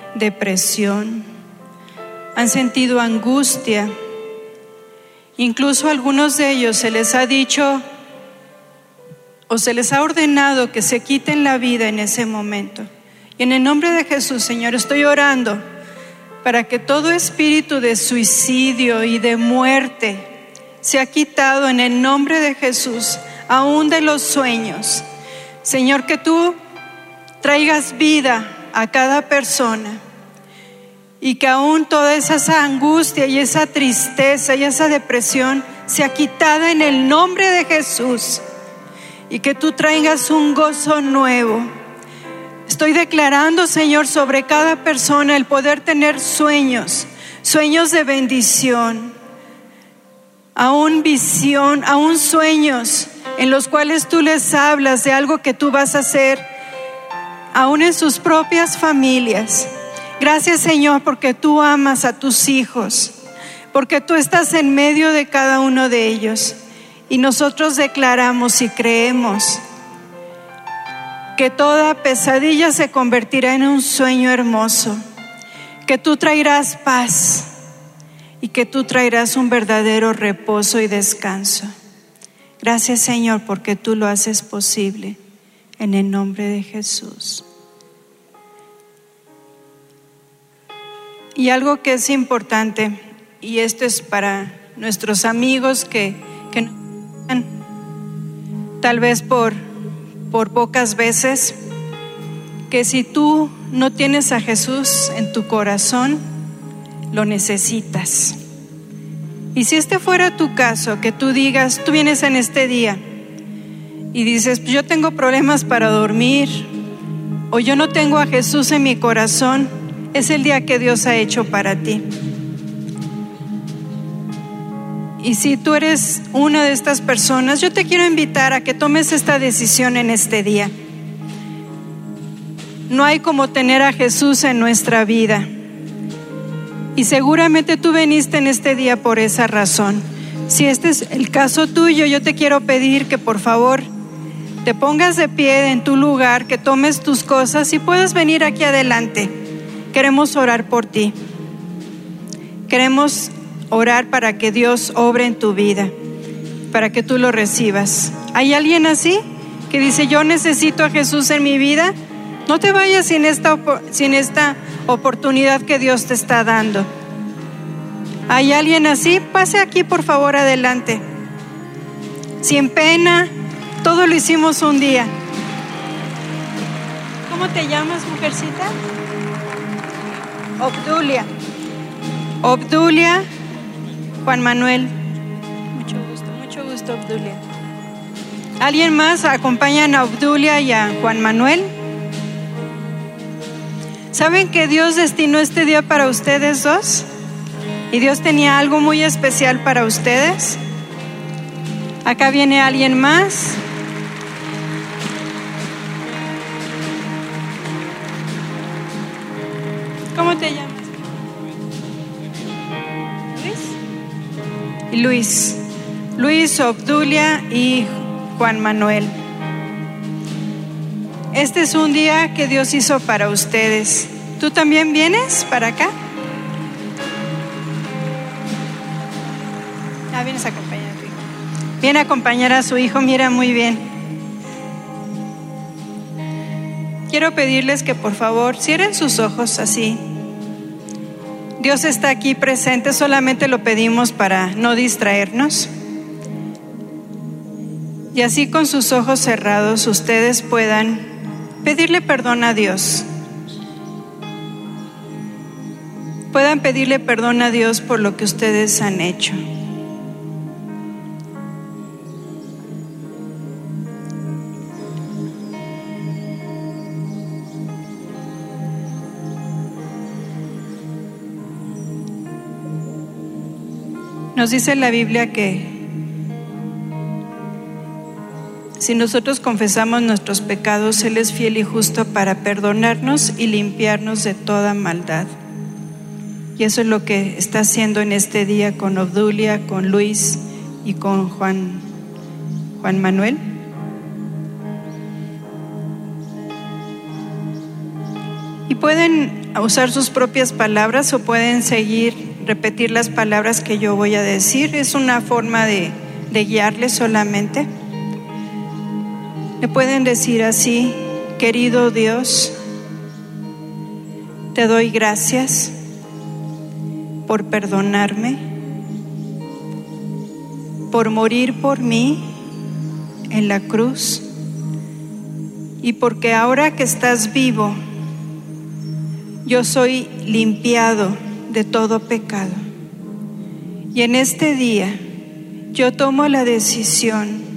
depresión, han sentido angustia. Incluso a algunos de ellos se les ha dicho o se les ha ordenado que se quiten la vida en ese momento. Y en el nombre de Jesús, Señor, estoy orando para que todo espíritu de suicidio y de muerte sea quitado en el nombre de Jesús, aún de los sueños. Señor, que tú traigas vida a cada persona y que aún toda esa angustia y esa tristeza y esa depresión sea quitada en el nombre de Jesús, y que tú traigas un gozo nuevo. Estoy declarando, Señor, sobre cada persona el poder tener sueños, sueños de bendición, aún visión, aún sueños en los cuales tú les hablas de algo que tú vas a hacer, aún en sus propias familias. Gracias, Señor, porque tú amas a tus hijos, porque tú estás en medio de cada uno de ellos. Y nosotros declaramos y creemos que toda pesadilla se convertirá en un sueño hermoso, que tú traerás paz y que tú traerás un verdadero reposo y descanso. Gracias, Señor, porque tú lo haces posible, en el nombre de Jesús. Y algo que es importante, y esto es para nuestros amigos que, que nos escuchan, tal vez por, por pocas veces, que si tú no tienes a Jesús en tu corazón, lo necesitas. Y si este fuera tu caso, que tú digas, tú vienes en este día y dices, yo tengo problemas para dormir, o yo no tengo a Jesús en mi corazón, es el día que Dios ha hecho para ti. Y si tú eres una de estas personas, yo te quiero invitar a que tomes esta decisión en este día. No hay como tener a Jesús en nuestra vida. Y seguramente tú viniste en este día por esa razón. Si este es el caso tuyo, yo te quiero pedir que por favor te pongas de pie en tu lugar, que tomes tus cosas y puedas venir aquí adelante. Queremos orar por ti. Queremos orar para que Dios obre en tu vida, para que tú lo recibas. ¿Hay alguien así que dice, yo necesito a Jesús en mi vida? No te vayas sin esta, sin esta oportunidad que Dios te está dando. ¿Hay alguien así? Pase aquí por favor adelante. Sin pena, todo lo hicimos un día. ¿Cómo te llamas, mujercita? Obdulia. Obdulia Juan Manuel. Mucho gusto, mucho gusto, Obdulia. ¿Alguien más acompañan a Obdulia y a Juan Manuel? ¿Saben que Dios destinó este día para ustedes dos? Y Dios tenía algo muy especial para ustedes. Acá viene alguien más. ¿Cómo te llamas? Luis. Y Luis. Luis, Obdulia y Juan Manuel. Este es un día que Dios hizo para ustedes. ¿Tú también vienes para acá? Ah, vienes a acompañar a tu hijo. Viene a acompañar a su hijo, mira, muy bien. Quiero pedirles que por favor cierren sus ojos así. Dios está aquí presente, solamente lo pedimos para no distraernos. Y así con sus ojos cerrados ustedes puedan pedirle perdón a Dios. Puedan pedirle perdón a Dios por lo que ustedes han hecho. Nos dice la Biblia que si nosotros confesamos nuestros pecados, Él es fiel y justo para perdonarnos y limpiarnos de toda maldad. Y eso es lo que está haciendo en este día con Obdulia, con Luis y con Juan, Juan Manuel. Y pueden usar sus propias palabras o pueden seguir, repetir las palabras que yo voy a decir. Es una forma de, de guiarles solamente. Me pueden decir así: querido Dios, te doy gracias por perdonarme, por morir por mí en la cruz, y porque ahora que estás vivo, yo soy limpiado de todo pecado. Y en este día yo tomo la decisión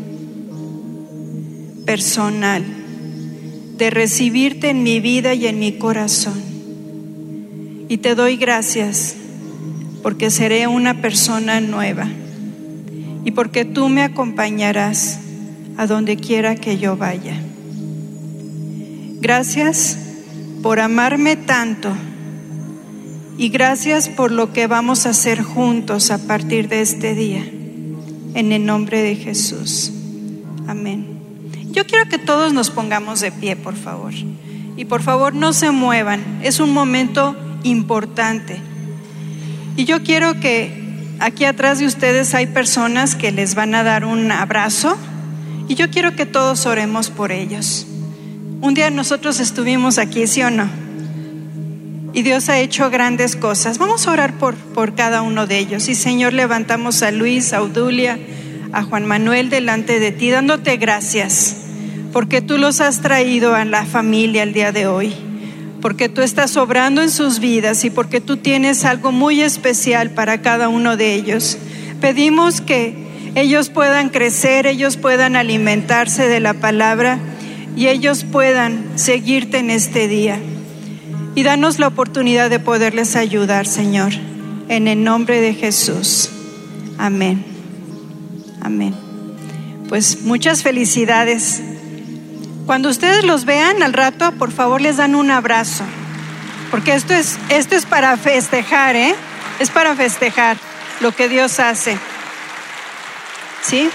personal de recibirte en mi vida y en mi corazón. Y te doy gracias porque seré una persona nueva y porque tú me acompañarás a donde quiera que yo vaya. Gracias por amarme tanto y gracias por lo que vamos a hacer juntos a partir de este día. En el nombre de Jesús. Amén. Yo quiero que todos nos pongamos de pie, por favor. Y por favor no se muevan. Es un momento importante. Y yo quiero que aquí atrás de ustedes hay personas que les van a dar un abrazo. Y yo quiero que todos oremos por ellos. Un día nosotros estuvimos aquí, ¿sí o no? Y Dios ha hecho grandes cosas. Vamos a orar por, por cada uno de ellos. Y Señor, levantamos a Luis, a Udulia, a Juan Manuel delante de ti, dándote gracias, porque tú los has traído a la familia el día de hoy, porque tú estás obrando en sus vidas y porque tú tienes algo muy especial para cada uno de ellos. Pedimos que ellos puedan crecer, ellos puedan alimentarse de la palabra y ellos puedan seguirte en este día. Y danos la oportunidad de poderles ayudar, Señor, en el nombre de Jesús. Amén. Amén. Pues muchas felicidades. Cuando ustedes los vean al rato, por favor les dan un abrazo, porque esto es, esto es para festejar, ¿eh? Es para festejar lo que Dios hace. ¿Sí?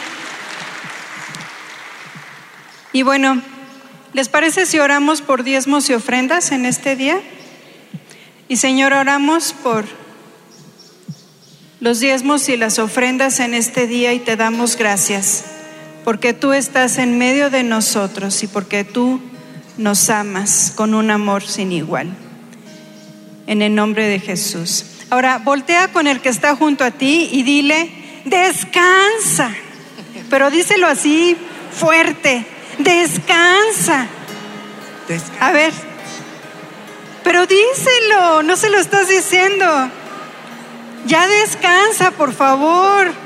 Y bueno, ¿les parece si oramos por diezmos y ofrendas en este día? Y Señor, oramos por los diezmos y las ofrendas en este día y te damos gracias, porque tú estás en medio de nosotros y porque tú nos amas con un amor sin igual. En el nombre de Jesús. Ahora, voltea con el que está junto a ti y dile, descansa. Pero díselo así, fuerte, descansa. A ver, pero díselo, no se lo estás diciendo. Ya descansa, por favor.